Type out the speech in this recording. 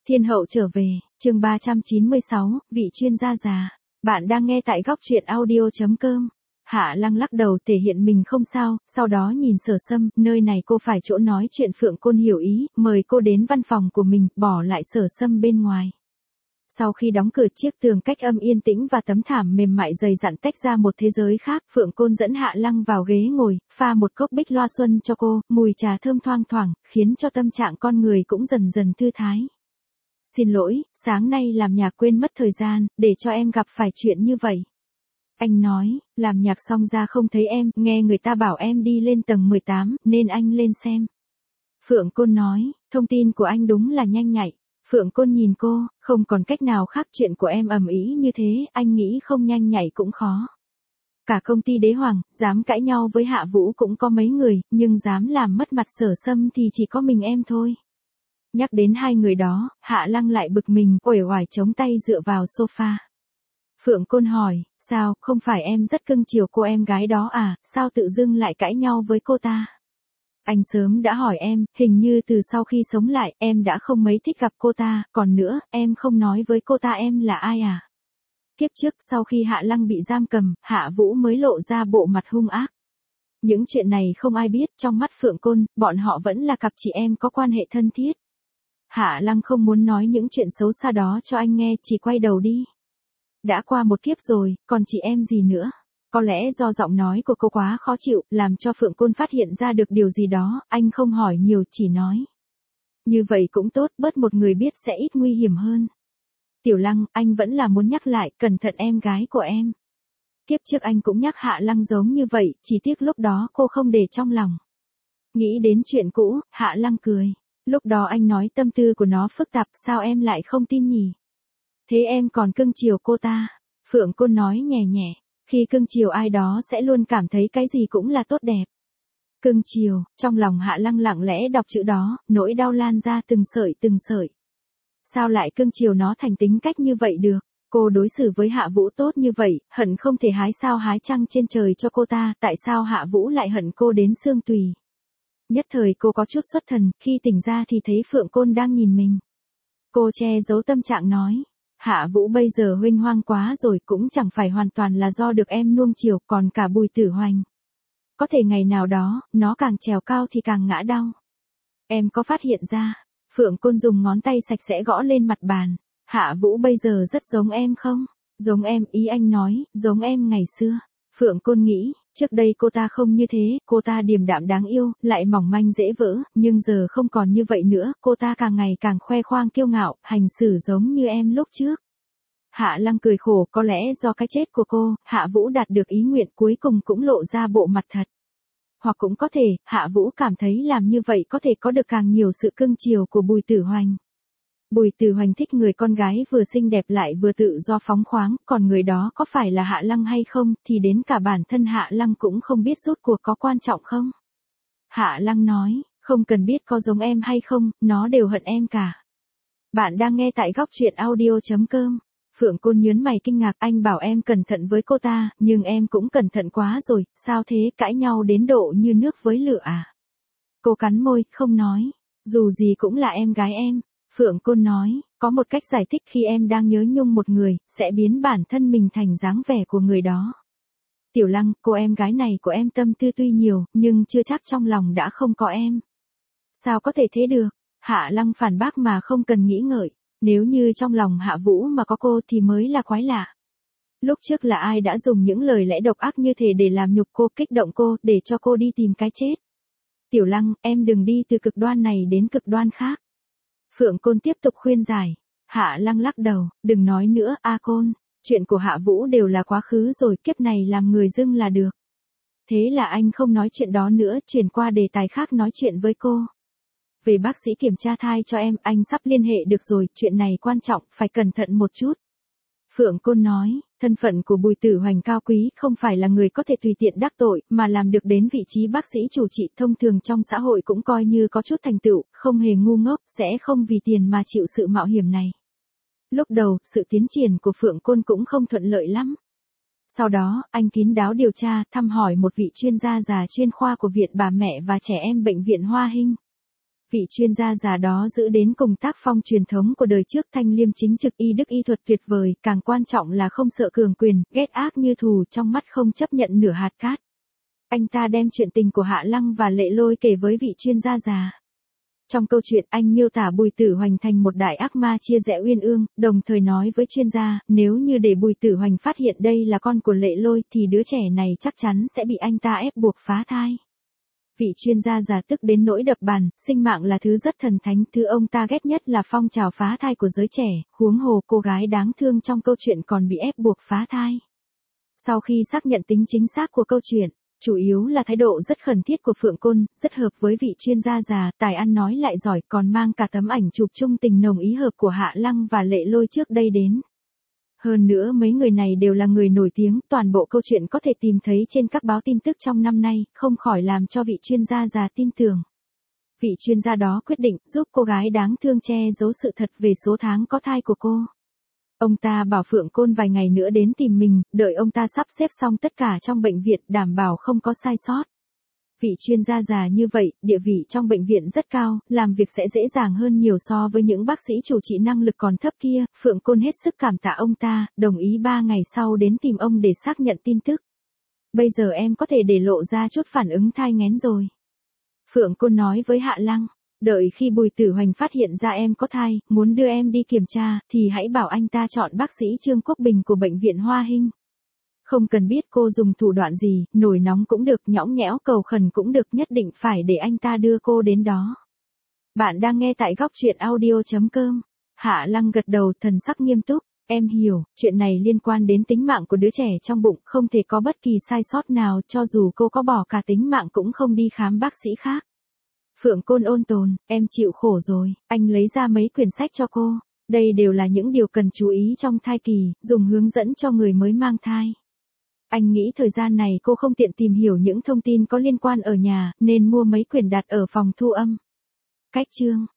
Thiên hậu trở về, chương 396, vị chuyên gia già. Bạn đang nghe tại góc truyện audio.com. Hạ Lăng lắc đầu thể hiện mình không sao, sau đó nhìn Sở Sâm, nơi này cô phải chỗ nói chuyện. Phượng Côn hiểu ý, mời cô đến văn phòng của mình, bỏ lại Sở Sâm bên ngoài. Sau khi đóng cửa, chiếc tường cách âm yên tĩnh và tấm thảm mềm mại dày dặn tách ra một thế giới khác. Phượng Côn dẫn Hạ Lăng vào ghế ngồi, pha một cốc bích loa xuân cho cô, mùi trà thơm thoang thoảng, khiến cho tâm trạng con người cũng dần dần thư thái. Xin lỗi, sáng nay làm nhạc quên mất thời gian, để cho em gặp phải chuyện như vậy. Anh nói, làm nhạc xong ra không thấy em, nghe người ta bảo em đi lên tầng 18, nên anh lên xem. Phượng Côn nói, thông tin của anh đúng là nhanh nhạy. Phượng Côn nhìn cô, không còn cách nào khác, chuyện của em ầm ĩ như thế, anh nghĩ không nhanh nhạy cũng khó. Cả công ty Đế Hoàng, dám cãi nhau với Hạ Vũ cũng có mấy người, nhưng dám làm mất mặt Sở Sâm thì chỉ có mình em thôi. Nhắc đến hai người đó, Hạ Lăng lại bực mình, uể oải chống tay dựa vào sofa. Phượng Côn hỏi, sao, không phải em rất cưng chiều cô em gái đó à, sao tự dưng lại cãi nhau với cô ta? Anh sớm đã hỏi em, hình như từ sau khi sống lại, em đã không mấy thích gặp cô ta, còn nữa, em không nói với cô ta em là ai à? Kiếp trước, sau khi Hạ Lăng bị giam cầm, Hạ Vũ mới lộ ra bộ mặt hung ác. Những chuyện này không ai biết, trong mắt Phượng Côn, bọn họ vẫn là cặp chị em có quan hệ thân thiết. Hạ Lăng không muốn nói những chuyện xấu xa đó cho anh nghe, chỉ quay đầu đi. Đã qua một kiếp rồi, còn chị em gì nữa? Có lẽ do giọng nói của cô quá khó chịu, làm cho Phượng Côn phát hiện ra được điều gì đó, anh không hỏi nhiều, chỉ nói. Như vậy cũng tốt, bớt một người biết sẽ ít nguy hiểm hơn. Tiểu Lăng, anh vẫn là muốn nhắc lại, cẩn thận em gái của em. Kiếp trước anh cũng nhắc Hạ Lăng giống như vậy, chỉ tiếc lúc đó cô không để trong lòng. Nghĩ đến chuyện cũ, Hạ Lăng cười. Lúc đó anh nói tâm tư của nó phức tạp, sao em lại không tin nhỉ? Thế em còn cưng chiều cô ta? Phượng Côn nói nhẹ nhẹ, khi cưng chiều ai đó sẽ luôn cảm thấy cái gì cũng là tốt đẹp. Cưng chiều, trong lòng Hạ Lăng lặng lẽ đọc chữ đó, nỗi đau lan ra từng sợi từng sợi. Sao lại cưng chiều nó thành tính cách như vậy được? Cô đối xử với Hạ Vũ tốt như vậy, hận không thể hái sao hái trăng trên trời cho cô ta, tại sao Hạ Vũ lại hận cô đến xương tùy? Nhất thời cô có chút xuất thần, khi tỉnh ra thì thấy Phượng Côn đang nhìn mình. Cô che giấu tâm trạng nói, Hạ Vũ bây giờ huênh hoang quá rồi, cũng chẳng phải hoàn toàn là do được em nuông chiều, còn cả Bùi Tử Hoành. Có thể ngày nào đó, nó càng trèo cao thì càng ngã đau. Em có phát hiện ra? Phượng Côn dùng ngón tay sạch sẽ gõ lên mặt bàn. Hạ Vũ bây giờ rất giống em không? Giống em, ý anh nói, giống em ngày xưa. Phượng Côn nghĩ, trước đây cô ta không như thế, cô ta điềm đạm đáng yêu, lại mỏng manh dễ vỡ, nhưng giờ không còn như vậy nữa, cô ta càng ngày càng khoe khoang kiêu ngạo, hành xử giống như em lúc trước. Hạ Lăng cười khổ, có lẽ do cái chết của cô, Hạ Vũ đạt được ý nguyện, cuối cùng cũng lộ ra bộ mặt thật. Hoặc cũng có thể, Hạ Vũ cảm thấy làm như vậy có thể có được càng nhiều sự cưng chiều của Bùi Tử Hoành. Bùi Tử Hoành thích người con gái vừa xinh đẹp lại vừa tự do phóng khoáng, còn người đó có phải là Hạ Lăng hay không, thì đến cả bản thân Hạ Lăng cũng không biết rốt cuộc có quan trọng không. Hạ Lăng nói, không cần biết có giống em hay không, nó đều hận em cả. Bạn đang nghe tại góc truyện audio.com. Phượng Côn nhớn mày kinh ngạc, anh bảo em cẩn thận với cô ta, nhưng em cũng cẩn thận quá rồi, sao thế, cãi nhau đến độ như nước với lửa à? Cô cắn môi, không nói, dù gì cũng là em gái em. Phượng Côn nói, có một cách giải thích, khi em đang nhớ nhung một người, sẽ biến bản thân mình thành dáng vẻ của người đó. Tiểu Lăng, cô em gái này của em tâm tư tuy nhiều, nhưng chưa chắc trong lòng đã không có em. Sao có thể thế được? Hạ Lăng phản bác mà không cần nghĩ ngợi. Nếu như trong lòng Hạ Vũ mà có cô thì mới là quái lạ. Lúc trước là ai đã dùng những lời lẽ độc ác như thế để làm nhục cô, kích động cô, để cho cô đi tìm cái chết? Tiểu Lăng, em đừng đi từ cực đoan này đến cực đoan khác. Phượng Côn tiếp tục khuyên giải. Hạ Lăng lắc đầu, đừng nói nữa, A Côn, chuyện của Hạ Vũ đều là quá khứ rồi, kiếp này làm người dưng là được. Thế là anh không nói chuyện đó nữa, chuyển qua đề tài khác nói chuyện với cô. Về bác sĩ kiểm tra thai cho em, anh sắp liên hệ được rồi, chuyện này quan trọng, phải cẩn thận một chút. Phượng Côn nói, thân phận của Bùi Tử Hoành cao quý, không phải là người có thể tùy tiện đắc tội, mà làm được đến vị trí bác sĩ chủ trị thông thường trong xã hội cũng coi như có chút thành tựu, không hề ngu ngốc, sẽ không vì tiền mà chịu sự mạo hiểm này. Lúc đầu, sự tiến triển của Phượng Côn cũng không thuận lợi lắm. Sau đó, anh kín đáo điều tra, thăm hỏi một vị chuyên gia già chuyên khoa của Viện Bà Mẹ và Trẻ Em Bệnh viện Hoa Hinh. Vị chuyên gia già đó giữ đến cùng tác phong truyền thống của đời trước, thanh liêm chính trực, y đức y thuật tuyệt vời, càng quan trọng là không sợ cường quyền, ghét ác như thù, trong mắt không chấp nhận nửa hạt cát. Anh ta đem chuyện tình của Hạ Lăng và Lệ Lôi kể với vị chuyên gia già. Trong câu chuyện, anh miêu tả Bùi Tử Hoành thành một đại ác ma chia rẽ uyên ương, đồng thời nói với chuyên gia, nếu như để Bùi Tử Hoành phát hiện đây là con của Lệ Lôi thì đứa trẻ này chắc chắn sẽ bị anh ta ép buộc phá thai. Vị chuyên gia già tức đến nỗi đập bàn, sinh mạng là thứ rất thần thánh, thứ ông ta ghét nhất là phong trào phá thai của giới trẻ, huống hồ cô gái đáng thương trong câu chuyện còn bị ép buộc phá thai. Sau khi xác nhận tính chính xác của câu chuyện, chủ yếu là thái độ rất khẩn thiết của Phượng Côn, rất hợp với vị chuyên gia già, tài ăn nói lại giỏi, còn mang cả tấm ảnh chụp chung tình nồng ý hợp của Hạ Lăng và Lệ Lôi trước đây đến. Hơn nữa mấy người này đều là người nổi tiếng, toàn bộ câu chuyện có thể tìm thấy trên các báo tin tức trong năm nay, không khỏi làm cho vị chuyên gia già tin tưởng. Vị chuyên gia đó quyết định giúp cô gái đáng thương che giấu sự thật về số tháng có thai của cô. Ông ta bảo Phượng Côn vài ngày nữa đến tìm mình, đợi ông ta sắp xếp xong tất cả trong bệnh viện, đảm bảo không có sai sót. Vị chuyên gia già như vậy, địa vị trong bệnh viện rất cao, làm việc sẽ dễ dàng hơn nhiều so với những bác sĩ chủ trị năng lực còn thấp kia. Phượng Côn hết sức cảm tạ ông ta, đồng ý 3 ngày sau đến tìm ông để xác nhận tin tức. Bây giờ em có thể để lộ ra chút phản ứng thai nghén rồi. Phượng Côn nói với Hạ Lăng, đợi khi Bùi Tử Hoành phát hiện ra em có thai, muốn đưa em đi kiểm tra, thì hãy bảo anh ta chọn bác sĩ Trương Quốc Bình của bệnh viện Hoa Hinh. Không cần biết cô dùng thủ đoạn gì, nổi nóng cũng được, nhõng nhẽo cầu khẩn cũng được, nhất định phải để anh ta đưa cô đến đó. Bạn đang nghe tại góc truyện audio.com. Hạ Lăng gật đầu, thần sắc nghiêm túc. Em hiểu, chuyện này liên quan đến tính mạng của đứa trẻ trong bụng, không thể có bất kỳ sai sót nào, cho dù cô có bỏ cả tính mạng cũng không đi khám bác sĩ khác. Phượng Côn ôn tồn, em chịu khổ rồi, anh lấy ra mấy quyển sách cho cô. Đây đều là những điều cần chú ý trong thai kỳ, dùng hướng dẫn cho người mới mang thai. Anh nghĩ thời gian này cô không tiện tìm hiểu những thông tin có liên quan ở nhà, nên mua mấy quyển đặt ở phòng thu âm. Cách chương